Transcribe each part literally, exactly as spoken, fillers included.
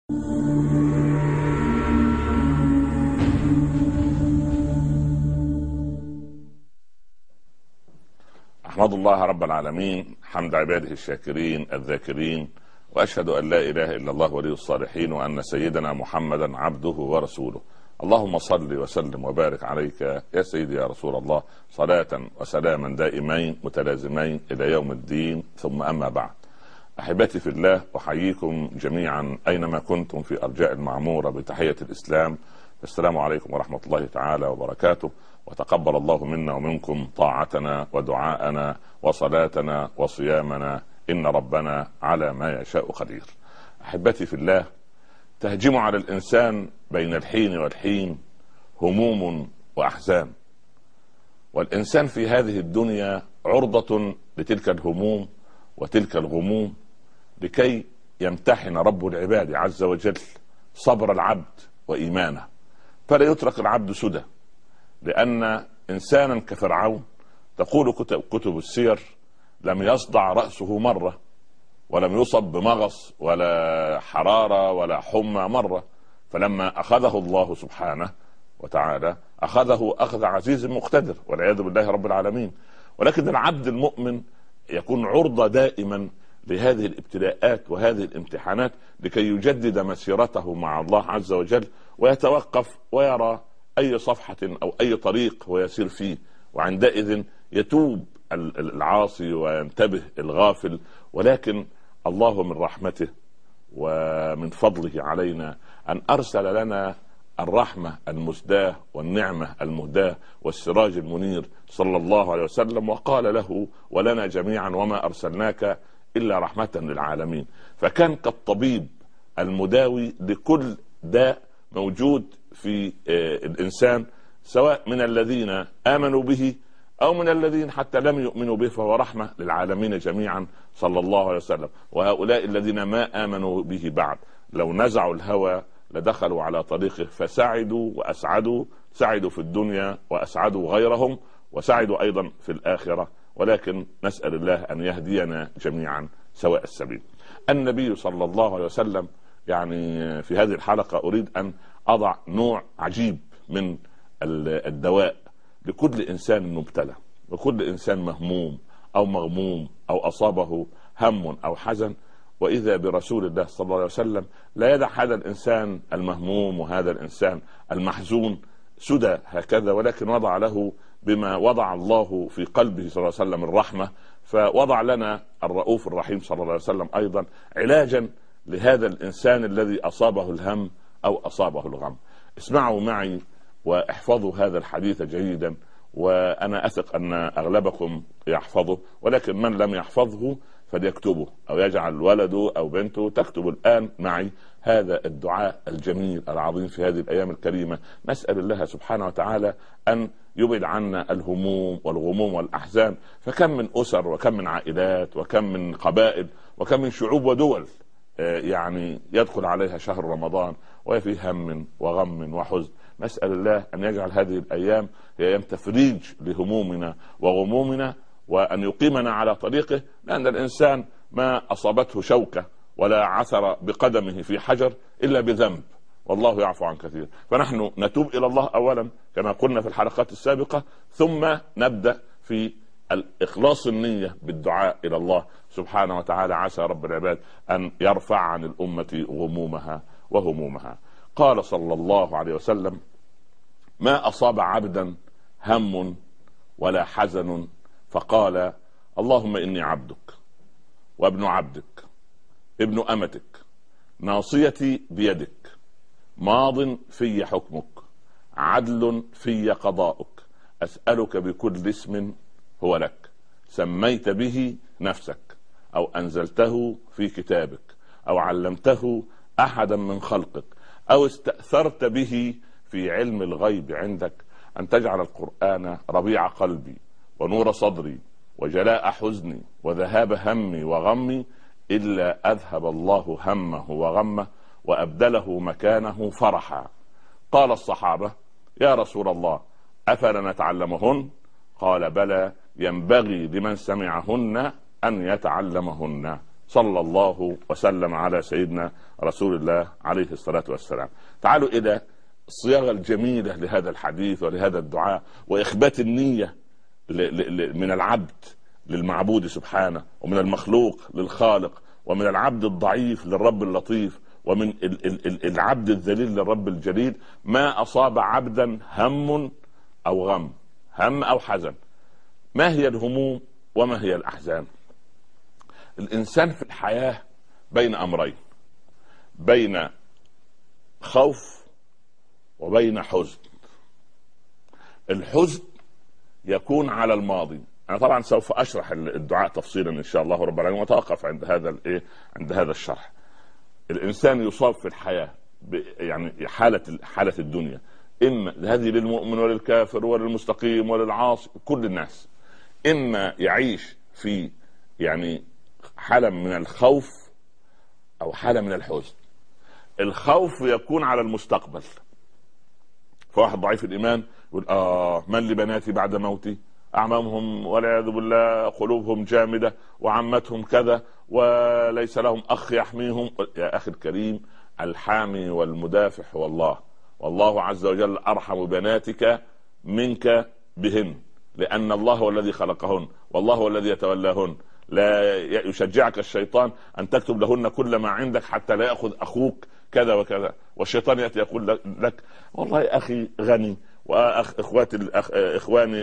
أحمد الله رب العالمين حمد عباده الشاكرين الذاكرين، وأشهد أن لا إله إلا الله ولي الصالحين، وأن سيدنا محمدا عبده ورسوله. اللهم صل وسلم وبارك عليك يا سيدي يا رسول الله، صلاة وسلاما دائمين متلازمين إلى يوم الدين، ثم أما بعد. أحبتي في الله، أحييكم جميعا أينما كنتم في أرجاء المعمورة بتحية الإسلام. السلام عليكم ورحمة الله تعالى وبركاته، وتقبل الله منا ومنكم طاعتنا ودعاءنا وصلاتنا وصيامنا، إن ربنا على ما يشاء قدير. أحبتي في الله، تهجم على الإنسان بين الحين والحين هموم وأحزان، والإنسان في هذه الدنيا عرضة لتلك الهموم وتلك الغموم لكي يمتحن رب العباد عز وجل صبر العبد وإيمانه، فلا يترك العبد سدى. لأن إنسانا كفرعون، تقول كتب, كتب السير، لم يصدع رأسه مرة، ولم يصب بمغص ولا حرارة ولا حمى مرة، فلما أخذه الله سبحانه وتعالى أخذه أخذ عزيز مقتدر والعياذ بالله رب العالمين. ولكن العبد المؤمن يكون عرضة دائما لهذه الابتلاءات وهذه الامتحانات لكي يجدد مسيرته مع الله عز وجل، ويتوقف ويرى أي صفحة أو أي طريق هو يسير فيه، وعندئذ يتوب العاصي وينتبه الغافل. ولكن الله من رحمته ومن فضله علينا أن أرسل لنا الرحمة المسداة والنعمة المهداة والسراج المنير صلى الله عليه وسلم، وقال له ولنا جميعا: وما أرسلناك إلا رحمة للعالمين. فكان كالطبيب المداوي لكل داء موجود في الإنسان، سواء من الذين آمنوا به أو من الذين حتى لم يؤمنوا به، فهو رحمة للعالمين جميعا صلى الله عليه وسلم. وهؤلاء الذين ما آمنوا به بعد لو نزعوا الهوى لدخلوا على طريقه فسعدوا وأسعدوا، سعدوا في الدنيا وأسعدوا غيرهم، وسعدوا أيضا في الآخرة. ولكن نسأل الله أن يهدينا جميعا سواء السبيل. النبي صلى الله عليه وسلم، يعني في هذه الحلقة أريد أن أضع نوع عجيب من الدواء لكل إنسان مبتلى، وكل إنسان مهموم أو مغموم أو أصابه هم أو حزن، وإذا برسول الله صلى الله عليه وسلم لا يدع هذا الإنسان المهموم وهذا الإنسان المحزون سدى هكذا، ولكن وضع له بما وضع الله في قلبه صلى الله عليه وسلم الرحمة، فوضع لنا الرؤوف الرحيم صلى الله عليه وسلم أيضا علاجا لهذا الإنسان الذي أصابه الهم أو أصابه الغم. اسمعوا معي واحفظوا هذا الحديث جيدا، وأنا أثق أن أغلبكم يحفظه، ولكن من لم يحفظه فليكتبه، أو يجعل ولده أو بنته تكتب الآن معي هذا الدعاء الجميل العظيم في هذه الأيام الكريمة. نسأل الله سبحانه وتعالى أن يبعد عنا الهموم والغموم والأحزان. فكم من أسر وكم من عائلات وكم من قبائل وكم من شعوب ودول يعني يدخل عليها شهر رمضان وهي في هم وغم وحزن. نسأل الله أن يجعل هذه الأيام هي أيام تفريج لهمومنا وغمومنا، وأن يقيمنا على طريقه، لأن الإنسان ما أصابته شوكة ولا عثر بقدمه في حجر إلا بذنب، والله يعفو عن كثير. فنحن نتوب إلى الله أولا كما قلنا في الحلقات السابقة، ثم نبدأ في الإخلاص النية بالدعاء إلى الله سبحانه وتعالى، عسى رب العباد أن يرفع عن الأمة غمومها وهمومها. قال صلى الله عليه وسلم: ما أصاب عبدا هم ولا حزن فقال اللهم إني عبدك وابن عبدك ابن أمتك ناصيتي بيدك ماض في حكمك عدل في قضاؤك أسألك بكل اسم هو لك سميت به نفسك أو أنزلته في كتابك أو علمته أحدا من خلقك أو استأثرت به في علم الغيب عندك أن تجعل القرآن ربيع قلبي ونور صدري وجلاء حزني وذهاب همي وغمي إلا أذهب الله همه وغمه وأبدله مكانه فرحا. قال الصحابة: يا رسول الله أفلا نتعلمهن؟ قال: بلى، ينبغي لمن سمعهن أن يتعلمهن. صلى الله وسلم على سيدنا رسول الله عليه الصلاة والسلام. تعالوا إلى الصياغة الجميلة لهذا الحديث ولهذا الدعاء، وإخبات النية من العبد للمعبود سبحانه، ومن المخلوق للخالق، ومن العبد الضعيف للرب اللطيف، ومن العبد الذليل للرب الجليل. ما أصاب عبدا هم أو غم، هم أو حزن. ما هي الهموم وما هي الأحزان؟ الإنسان في الحياة بين أمرين، بين خوف وبين حزن. الحزن يكون على الماضي. أنا طبعا سوف أشرح الدعاء تفصيلا إن شاء الله رب العالمين، وتوقف عند هذا الإيه عند هذا الشرح. الإنسان يصاب في الحياة يعني حالة حالة الدنيا، إما هذه للمؤمن وللكافر وللمستقيم وللعاصي، كل الناس. إما يعيش في يعني حالة من الخوف أو حالة من الحزن. الخوف يكون على المستقبل، فواحد ضعيف الإيمان يقول آه من لبناتي بعد موتي، أعمامهم والعياذ بالله قلوبهم جامدة، وعمتهم كذا، وليس لهم أخ يحميهم. يا أخي الكريم، الحامي والمدافع هو الله، والله عز وجل أرحم بناتك منك بهن، لأن الله هو الذي خلقهن، والله هو الذي يتولاهن. لا يشجعك الشيطان أن تكتب لهن كل ما عندك حتى لا يأخذ أخوك كذا وكذا، والشيطان يأتي يقول لك والله أخي غني، وأخ إخواتي الأخ إخواني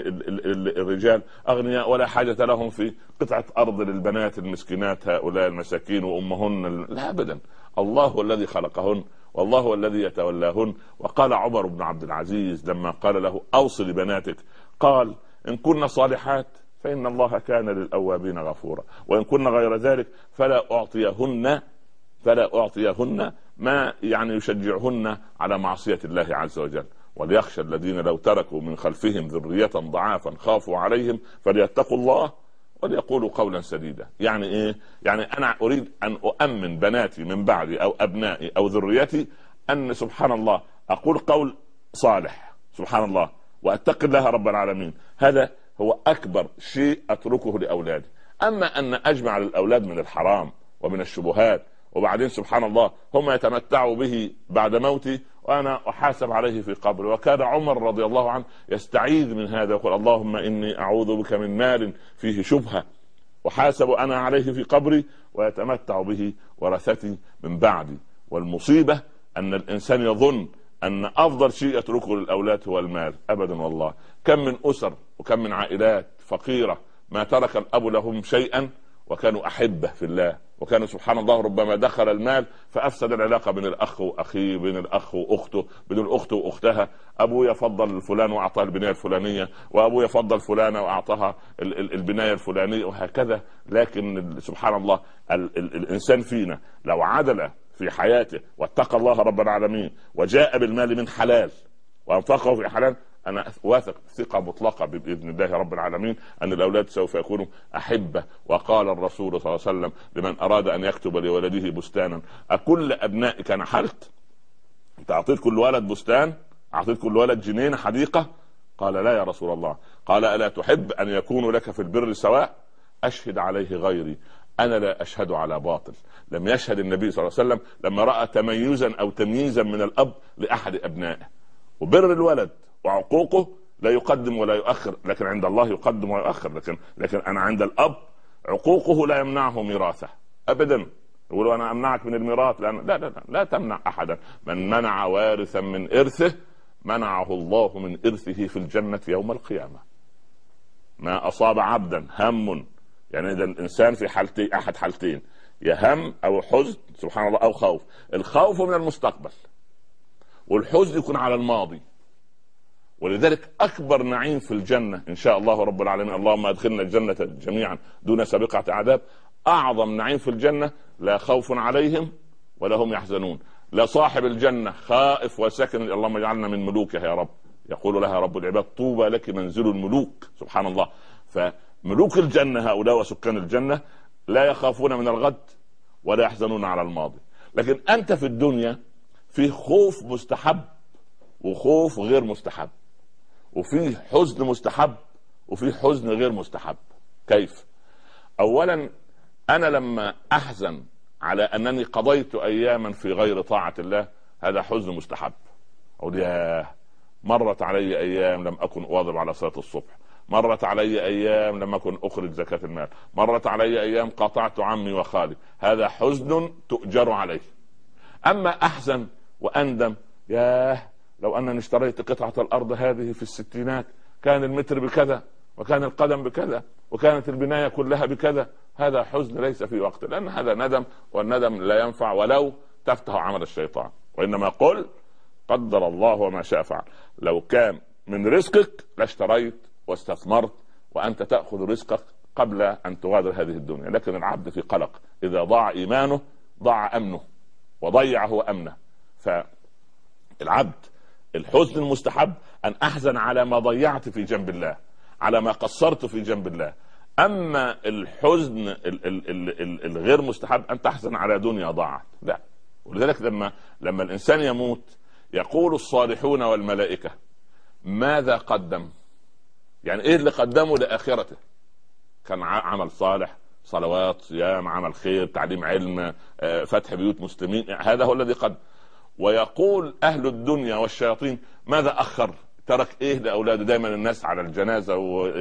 الرجال أغنياء ولا حاجة لهم في قطعة أرض للبنات المسكينات هؤلاء المساكين وأمهن. لا أبدا، الله هو الذي خلقهن، والله هو الذي يتولاهن. وقال عمر بن عبد العزيز لما قال له أوصي لبناتك، قال إن كن صالحات فإن الله كان للأوابين غفورا، وإن كن غير ذلك فلا أعطيهن فلا أعطيهن ما يعني يشجعهن على معصية الله عز وجل. وليخشى الذين لو تركوا من خلفهم ذرية ضعافا خافوا عليهم فليتقوا الله وليقولوا قولا سديدا. يعني إيه؟ يعني أنا أريد أن أؤمن بناتي من بعدي أو أبنائي أو ذريتي أن سبحان الله أقول قول صالح سبحان الله، وأتقي الله رب العالمين. هذا هو أكبر شيء أتركه لأولادي. أما أن أجمع للأولاد من الحرام ومن الشبهات، وبعدين سبحان الله هم يتمتعوا به بعد موتي وأنا أحاسب عليه في قبري. وكان عمر رضي الله عنه يستعيذ من هذا، يقول اللهم إني أعوذ بك من مال فيه شبهة أحاسب أنا عليه في قبري ويتمتع به ورثتي من بعدي. والمصيبة أن الإنسان يظن أن أفضل شيء يتركه للأولاد هو المال. أبدا والله، كم من أسر وكم من عائلات فقيرة ما ترك الأب لهم شيئا وكانوا أحبة في الله، وكانوا سبحان الله ربما دخل المال فأفسد العلاقة بين الأخ وأخيه، بين الأخ وأخته، بين الأخت وأختها. أبوه يفضل فلان وأعطاه البناية الفلانية، وأبوه يفضل فلانة وأعطاها البناية الفلانية، وهكذا. لكن سبحان الله ال ال الإنسان فينا لو عدل في حياته واتقى الله رب العالمين وجاء بالمال من حلال وأنفقه في حلال، أنا واثق ثقة مطلقة بإذن الله رب العالمين أن الأولاد سوف يكونوا أحبة. وقال الرسول صلى الله عليه وسلم لمن أراد أن يكتب لولده بستانا: أكل أبنائك نحلت؟ أنت أعطيت كل ولد بستان؟ أعطيت كل ولد جنين حديقة؟ قال لا يا رسول الله. قال ألا تحب أن يكونوا لك في البر سواء؟ أشهد عليه غيري، أنا لا أشهد على باطل. لم يشهد النبي صلى الله عليه وسلم لما رأى تميزا أو تمييزا من الأب لأحد أبنائه. وبر الولد وعقوقه لا يقدم ولا يؤخر، لكن عند الله يقدم ويؤخر. لكن لكن أنا عند الأب عقوقه لا يمنعه ميراثه أبدا. يقولوا أنا أمنعك من الميراث، لا لا لا, لا تمنع أحدا. من منع وارثا من إرثه منعه الله من إرثه في الجنة يوم القيامة. ما أصاب عبدا هم، يعني إذا الإنسان في حالتين، أحد حالتين، يا هم أو حزن سبحان الله أو خوف. الخوف من المستقبل والحزن يكون على الماضي. ولذلك أكبر نعيم في الجنة إن شاء الله رب العالمين، اللهم أدخلنا الجنة جميعا دون سابقة عذاب. أعظم نعيم في الجنة لا خوف عليهم ولا هم يحزنون. لا صاحب الجنة خائف وسكن، اللهم اجعلنا من ملوكها يا رب. يقول لها رب العباد: طوبى لك منزل الملوك. سبحان الله. فملوك الجنة هؤلاء وسكان الجنة لا يخافون من الغد ولا يحزنون على الماضي. لكن أنت في الدنيا في خوف مستحب وخوف غير مستحب، وفي حزن مستحب وفي حزن غير مستحب. كيف؟ أولا انا لما احزن على انني قضيت اياما في غير طاعة الله هذا حزن مستحب. اقول ياه مرت علي ايام لم اكن اواظب على صلاة الصبح، مرت علي ايام لم اكن اخرج زكاة المال، مرت علي ايام قاطعت عمي وخالي، هذا حزن تؤجر عليه. اما احزن واندم ياه لو انني اشتريت قطعة الارض هذه في الستينات كان المتر بكذا وكان القدم بكذا وكانت البناية كلها بكذا، هذا حزن ليس في وقته، لان هذا ندم، والندم لا ينفع ولو تفتح عمل الشيطان. وانما قل قدر الله وما شاء فعل. لو كان من رزقك لاشتريت واستثمرت وانت تأخذ رزقك قبل ان تغادر هذه الدنيا. لكن العبد في قلق، اذا ضاع ايمانه ضاع امنه وضيع هو امنه. فالعبد الحزن المستحب ان احزن على ما ضيعت في جنب الله، على ما قصرت في جنب الله. اما الحزن ال ال ال ال الغير مستحب ان تحزن على دنيا ضاعت، لا. ولذلك لما لما الانسان يموت يقول الصالحون والملائكة ماذا قدم؟ يعني ايه اللي قدمه لاخرته؟ كان عمل صالح، صلوات، صيام، عمل خير، تعليم علم، فتح بيوت مسلمين، هذا هو الذي قدم. ويقول اهل الدنيا والشياطين ماذا اخر؟ ترك ايه لاولاده؟ دايما الناس على الجنازه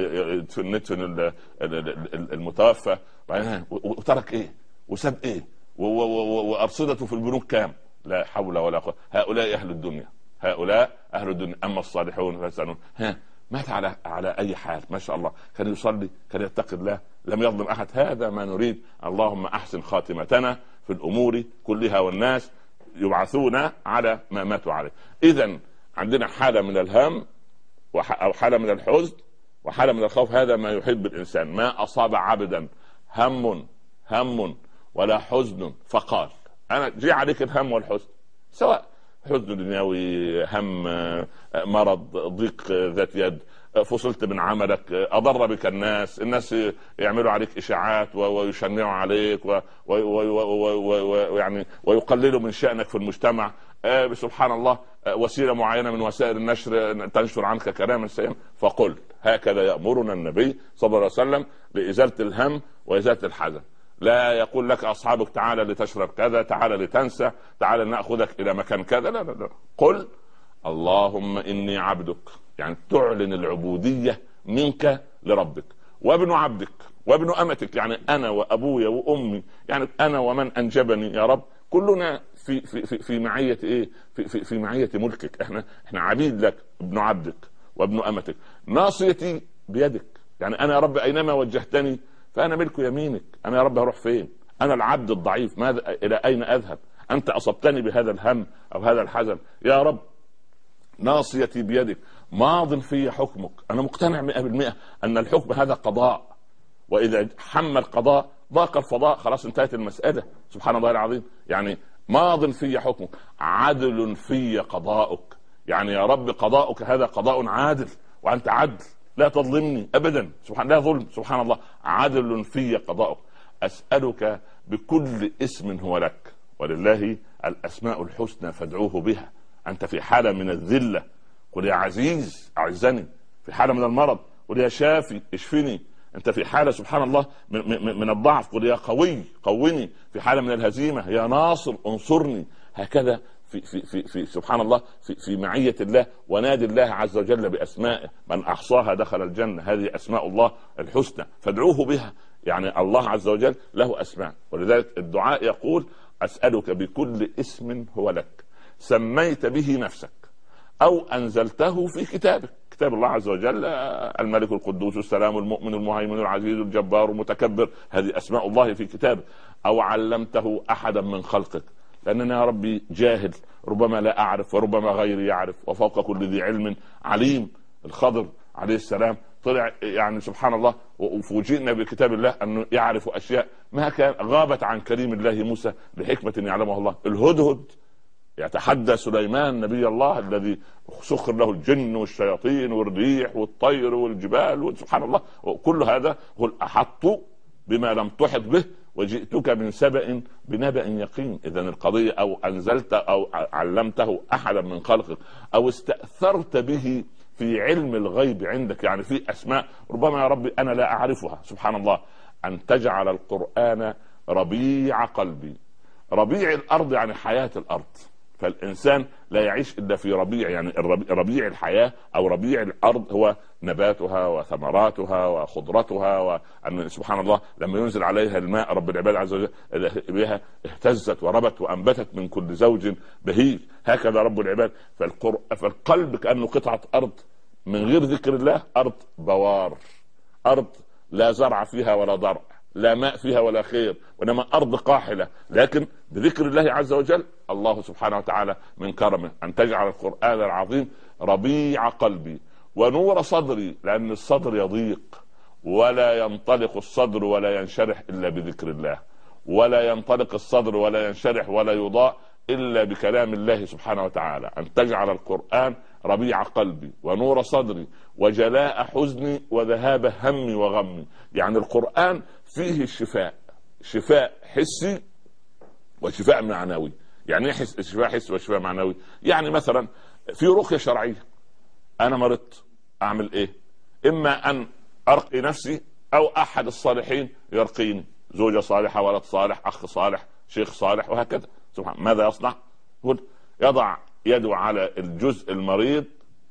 وندفن المتوفى وترك ايه وساب ايه وارصدته في البنوك كام؟ لا حول ولا قوه. هؤلاء اهل الدنيا، هؤلاء اهل الدنيا. اما الصالحون فيسالون ها مات على على اي حال؟ ما شاء الله، كان يصلي، كان يتقي الله، لم يظلم احد. هذا ما نريد. اللهم احسن خاتمتنا في الامور كلها، والناس يبعثون على ما ماتوا عليه. اذا عندنا حالة من الهم أو حالة من الحزن وحالة من الخوف، هذا ما يحب الإنسان. ما أصاب عبدا هم هم ولا حزن فقال أنا جي عليك الهم والحزن، سواء حزن دنيوي، هم مرض، ضيق ذات يد، فصلت من عملك، أضر بك الناس، الناس يعملوا عليك إشاعات ويشنعوا عليك ويعني ويقللوا من شأنك في المجتمع، سبحان الله، وسيلة معينة من وسائل النشر تنشر عنك كلاما سيئا، فقل هكذا يأمرنا النبي صلى الله عليه وسلم لإزالة الهم وإزالة الحزن. لا يقول لك أصحابك تعالى لتشرب كذا، تعالى لتنسى، تعالى نأخذك إلى مكان كذا، لا لا لا. قل اللهم إني عبدك، يعني تعلن العبودية منك لربك، وابن عبدك وابن أمتك، يعني أنا وأبويا وأمي، يعني أنا ومن أنجبني يا رب، كلنا في في في في معية ايه؟ في في في معية ملكك. احنا احنا عبيد لك، ابن عبدك وابن امتك، ناصيتي بيدك، يعني انا يا رب اينما وجهتني فانا ملك يمينك. انا يا رب هروح فين؟ انا العبد الضعيف، ماذا الى اين اذهب؟ انت اصبتني بهذا الهم او هذا الحزن يا رب، ناصيتي بيدك، ماض في حكمك. انا مقتنع مئة بالمئة ان الحكم هذا قضاء، واذا حم القضاء ضاق الفضاء، خلاص انتهت المسألة. سبحان الله العظيم. يعني ماض في حكمك، عدل في قضاؤك، يعني يا رب قضاؤك هذا قضاء عادل، وأنت عدل لا تظلمني أبدا، سبحان لا ظلم، سبحان الله، عدل في قضاؤك. أسألك بكل اسم هو لك، ولله الأسماء الحسنى فادعوه بها. أنت في حالة من الذلة قل يا عزيز أعزني، في حالة من المرض قل يا شافي اشفني، انت في حالة سبحان الله من, من, من الضعف قل يا قوي قوني، في حالة من الهزيمة يا ناصر انصرني. هكذا في, في, في, في سبحان الله في, في معية الله، ونادي الله عز وجل بأسمائه، من أحصاها دخل الجنة. هذه أسماء الله الحسنى فادعوه بها. يعني الله عز وجل له أسماء، ولذلك الدعاء يقول أسألك بكل اسم هو لك سميت به نفسك أو أنزلته في كتابك، كتاب الله عز وجل، الملك القدوس السلام المؤمن المهيمن العزيز الجبار المتكبر، هذه أسماء الله في كتابه، أو علمته أحدا من خلقك، لأننا يا ربي جاهل، ربما لا أعرف وربما غيري يعرف، وفوق كل ذي علم عليم. الخضر عليه السلام طلع يعني سبحان الله، وفوجئنا بكتاب الله أنه يعرف أشياء ما كان غابت عن كريم الله موسى لحكمة يعلمها الله. الهدهد يتحدى سليمان نبي الله الذي سخر له الجن والشياطين والريح والطير والجبال وسبحان الله، وكل هذا هو الأحط بما لم تحط به وجئتك من سبأ بنبأ يقين. إذن القضية أو أنزلت أو علمته أحدا من خلقك أو استأثرت به في علم الغيب عندك، يعني في أسماء ربما يا ربي أنا لا أعرفها سبحان الله، أن تجعل القرآن ربيع قلبي. ربيع الأرض يعني حياة الأرض، فالإنسان لا يعيش إلا في ربيع، يعني ربيع الحياة أو ربيع الأرض هو نباتها وثمراتها وخضرتها، وأن سبحان الله لما ينزل عليها الماء رب العباد عز وجل بها اهتزت وربت وأنبتت من كل زوج بهيج، هكذا رب العباد. فالقلب كأنه قطعة أرض من غير ذكر الله، أرض بوار، أرض لا زرع فيها ولا ضرع، لا ماء فيها ولا خير، وإنما أرض قاحلة. لكن بذكر الله عز وجل الله سبحانه وتعالى من كرمه أن تجعل القرآن العظيم ربيع قلبي ونور صدري، لأن الصدر يضيق ولا ينطلق الصدر ولا ينشرح إلا بذكر الله، ولا ينطلق الصدر ولا ينشرح ولا يضاء إلا بكلام الله سبحانه وتعالى. أن تجعل القرآن ربيع قلبي ونور صدري وجلاء حزني وذهاب همي وغمي. يعني القرآن فيه الشفاء، شفاء حسي وشفاء معنوي. يعني ايه شفاء حسي وشفاء معنوي؟ يعني مثلا في رقية شرعية، أنا مرضت أعمل إيه؟ إما أن أرقي نفسي أو أحد الصالحين يرقيني، زوجة صالحة، ولد صالح، أخ صالح، شيخ صالح، وهكذا. سبحان ماذا يصنع؟ يضع يده على الجزء المريض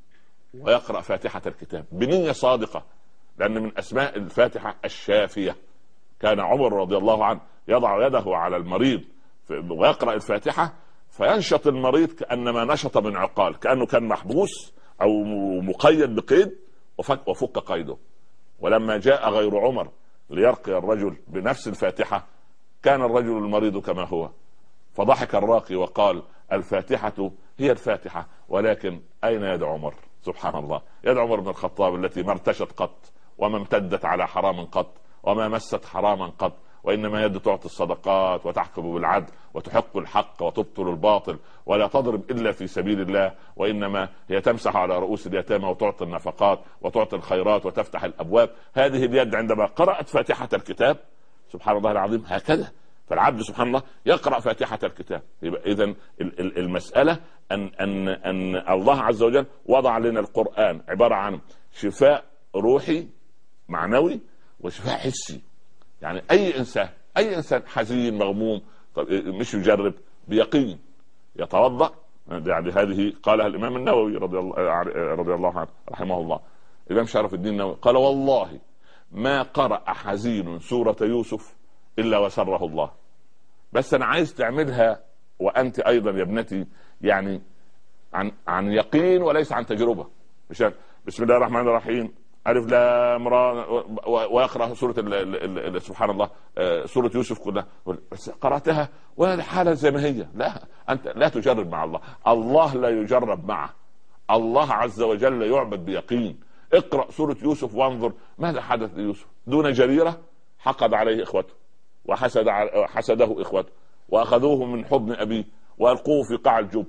ويقرأ فاتحة الكتاب بنية صادقة، لأن من أسماء الفاتحة الشافية. كان عمر رضي الله عنه يضع يده على المريض ويقرأ الفاتحة فينشط المريض كأنما نشط من عقال، كأنه كان محبوس أو مقيد بقيد وفك, وفك قيده. ولما جاء غير عمر ليرقي الرجل بنفس الفاتحة كان الرجل المريض كما هو، فضحك الراقي وقال: الفاتحة هي الفاتحة، ولكن أين يد عمر؟ سبحان الله، يد عمر بن الخطاب التي ما ارتشت قط وما امتدت على حرام قط وما مست حراما قط، وإنما يد تعطي الصدقات وتحكم بالعدل وتحق الحق وتبطل الباطل ولا تضرب إلا في سبيل الله، وإنما هي تمسح على رؤوس اليتامى وتعطي النفقات وتعطي الخيرات وتفتح الأبواب. هذه اليد عندما قرأت فاتحة الكتاب سبحان الله العظيم هكذا، فالعبد سبحان الله يقرأ فاتحة الكتاب. يبقى إذن المسألة أن, أن, أن الله عز وجل وضع لنا القرآن عبارة عن شفاء روحي معنوي وشفاء حسي. يعني أي إنسان أي إنسان حزين مغموم مش يجرب بيقين يتوضأ. يعني هذه قالها الإمام النووي رضي الله, رضي الله عنه رحمه الله، الإمام شرف الدين النووي قال: والله ما قرأ حزين سورة يوسف إلا وسره الله. بس أنا عايز تعملها وأنت أيضا يا ابنتي يعني عن عن يقين وليس عن تجربة. مشان بسم الله الرحمن الرحيم ألف لام را ويقرأ سورة ال ال سبحان الله سورة يوسف كلها، قرأتها ولا حالة زي ما هي. لا، أنت لا تجرب مع الله، الله لا يجرب معه، الله عز وجل يعبد بيقين. اقرأ سورة يوسف وانظر ماذا حدث ليوسف. دون جريرة حقد عليه إخوته وحسد حسده إخوته وأخذوه من حضن أبيه وألقوه في قاع الجب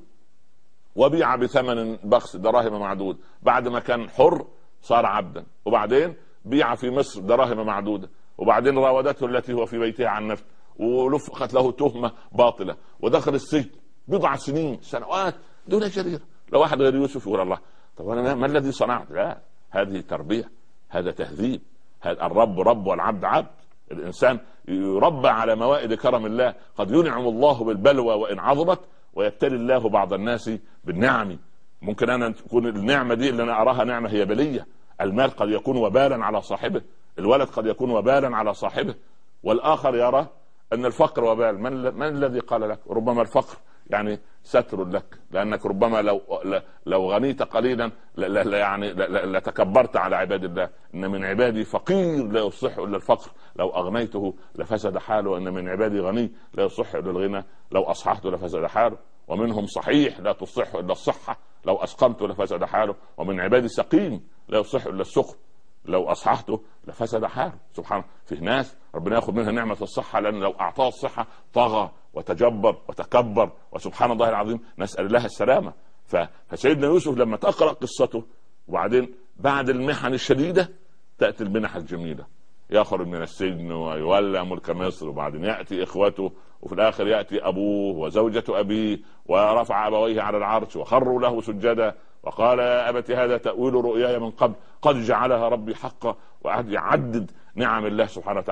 وبيع بثمن بخس دراهم معدود. بعد ما كان حر صار عبدا، وبعدين بيع في مصر دراهم معدودة، وبعدين راودته التي هو في بيتها عن نفسه ولفقت له تهمة باطلة ودخل السجن بضع سنين سنوات دون جريرة. لو واحد غير يوسف يقول الله طب أنا ما الذي صنعت؟ لا، هذه تربية، هذا تهذيب. هذا الرب رب والعبد عبد. الإنسان يربى على موائد كرم الله. قد ينعم الله بالبلوى وإن عظمت ويبتلي الله بعض الناس بالنعم. ممكن أنا تكون النعمة دي اللي أنا أراها نعمة هي بلية. المال قد يكون وبالا على صاحبه، الولد قد يكون وبالا على صاحبه، والآخر يرى أن الفقر وبال. من, من الذي قال لك؟ ربما الفقر يعني ستر لك، لأنك ربما لو لو غنيت قليلا لا لا يعني لتكبرت على عباد الله. إن من عبادي فقير لا يصح إلا الفقر، لو أغنيته لفسد حاله. إن من عبادي غني لا يصح إلا الغنى، لو أصححته لفسد حاله. ومنهم صحيح لا تصح إلا الصحة، لو أسقمته لفسد حاله. ومن عبادي سقيم لا يصح إلا السقم، لو أصححته لفسد حاله. سبحان، في ناس ربنا يأخذ منها نعمة الصحة، لأن لو أعطاه الصحة طغى وتجبر وتكبر، وسبحان الله العظيم نسأل الله السلامة. فسيدنا يوسف لما تقرأ قصته وبعدين بعد المحن الشديدة تأتي المنح الجميلة، يخرج من السجن ويولى ملك مصر، وبعدين يأتي إخوته، وفي الآخر يأتي أبوه وزوجة أبيه ورفع أبويه على العرش وخروا له سجدا وقال يا أبت هذا تأويل رؤياي من قبل قد جعلها ربي حقا، وقعد يعدد نعم الله سبحانه وتعالى.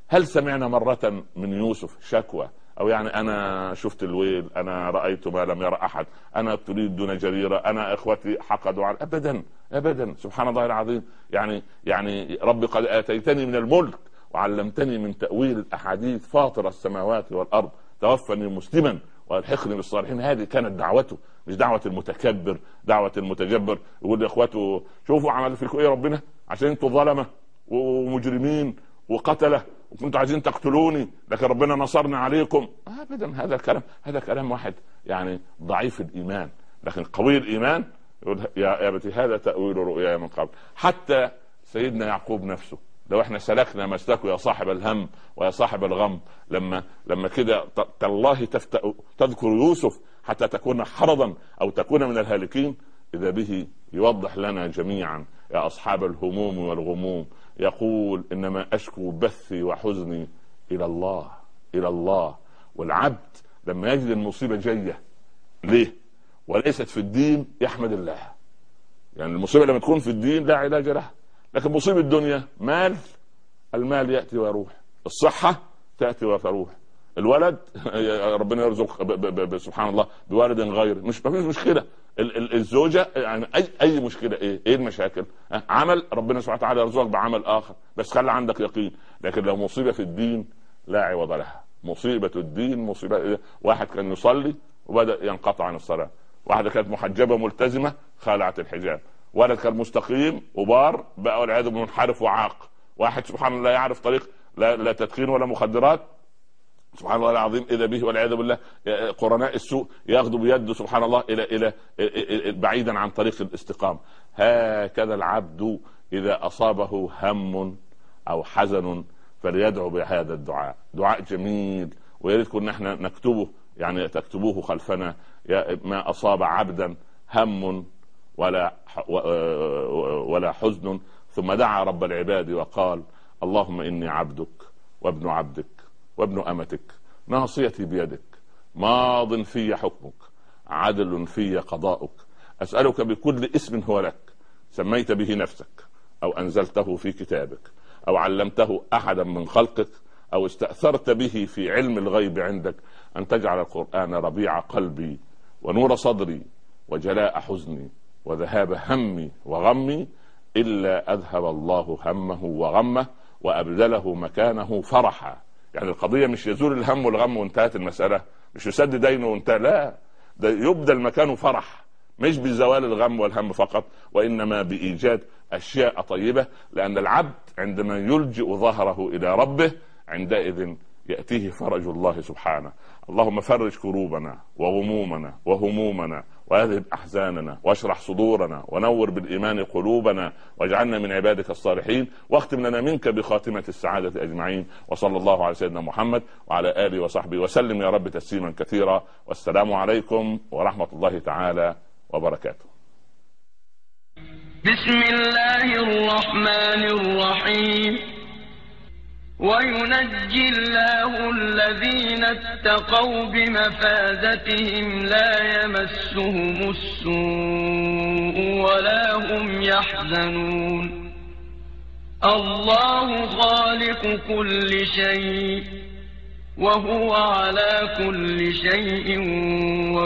هل سمعنا مرة من يوسف شكوى او يعني انا شفت الويل، انا رأيت ما لم يرى احد، انا تريد دون جريرة، انا اخوتي حقدوا على؟ ابدا ابدا. سبحان الله العظيم. يعني يعني ربي قد اتيتني من الملك وعلمتني من تأويل الاحاديث، فاطر السماوات والارض، توفني مسلما والحقني بالصالحين. هذه كانت دعوته، مش دعوة المتكبر، دعوة المتجبر يقول لاخواته شوفوا عمل فيكم ايه ربنا عشان انتوا ظلمه ومجرمين وقتله وكنتوا عايزين تقتلوني لكن ربنا نصرنا عليكم. ابدا. هذا الكلام هذا كلام واحد يعني ضعيف الايمان. لكن قوي الايمان يقول يا ابتي هذا تأويل رؤياي من قبل. حتى سيدنا يعقوب نفسه، لو احنا سلكنا مسلكه يا صاحب الهم ويا صاحب الغم، لما لما كده تالله تذكر يوسف حتى تكون حرضا او تكون من الهالكين، اذا به يوضح لنا جميعا يا اصحاب الهموم والغموم، يقول انما اشكو بثي وحزني الى الله الى الله. والعبد لما يجد المصيبه جايه ليه وليست في الدين يحمد الله. يعني المصيبه لما تكون في الدين لا علاج لها، لكن مصيبه الدنيا مال، المال ياتي ويروح، الصحه تاتي وتروح، الولد ربنا يرزق سبحان الله بوالد غير، مش مفيش مشكله، الزوجه يعني اي اي مشكله. ايه ايه المشاكل؟ عمل ربنا سبحانه وتعالى يرزقك بعمل اخر، بس خلي عندك يقين. لكن لو مصيبه في الدين لا عوض لها. مصيبه الدين مصيبه. واحد كان يصلي وبدا ينقطع عن الصلاه، واحده كانت محجبه ملتزمه خلعت الحجاب، ولد كان مستقيم وبار بقى والعياذ بالله منحرف وعاق، واحد سبحان الله لا يعرف طريق لا, لا تدخين ولا مخدرات سبحان الله العظيم، اذا به والعياذ بالله قرناء السوء ياخذوا بيده سبحان الله الى الى بعيدا عن طريق الاستقامه. هكذا العبد اذا اصابه هم او حزن فليدعو بهذا الدعاء، دعاء جميل ويا ريت كنا احنا نكتبه، يعني تكتبوه خلفنا. ما اصاب عبدا هم ولا ولا حزن ثم دعا رب العباد وقال اللهم اني عبدك وابن عبدك وابن أمتك ناصيتي بيدك ماض في حكمك عدل في قضاؤك، أسألك بكل اسم هو لك سميت به نفسك أو أنزلته في كتابك أو علمته أحدا من خلقك أو استأثرت به في علم الغيب عندك أن تجعل القرآن ربيع قلبي ونور صدري وجلاء حزني وذهاب همي وغمي إلا أذهب الله همه وغمه وأبدله مكانه فرحا. يعني القضية مش يزول الهم والغم وانتهت المسألة، مش يسد دينه وانتهى، لا، ده يبدل مكانه فرح، مش بزوال الغم والهم فقط وإنما بإيجاد أشياء طيبة. لأن العبد عندما يلجئ ظهره إلى ربه عندئذ يأتيه فرج الله سبحانه. اللهم فرج كروبنا وغمومنا وهمومنا وأذهب أحزاننا واشرح صدورنا ونور بالإيمان قلوبنا واجعلنا من عبادك الصالحين واختم لنا منك بخاتمة السعادة أجمعين. وصلى الله على سيدنا محمد وعلى آله وصحبه وسلم يا رب تسليما كثيرا. والسلام عليكم ورحمة الله تعالى وبركاته. بسم الله الرحمن الرحيم. وينجي الله الذين اتقوا بمفازتهم لا يمسهم السوء ولا هم يحزنون. الله خالق كل شيء وهو على كل شيء